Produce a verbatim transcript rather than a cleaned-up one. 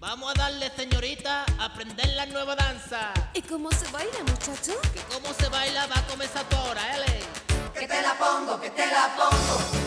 Vamos a darle, señorita, a aprender la nueva danza. ¿Y cómo se baila, muchacho? Que cómo se baila va a comenzar tú ahora, L. Que te la pongo, que te la pongo.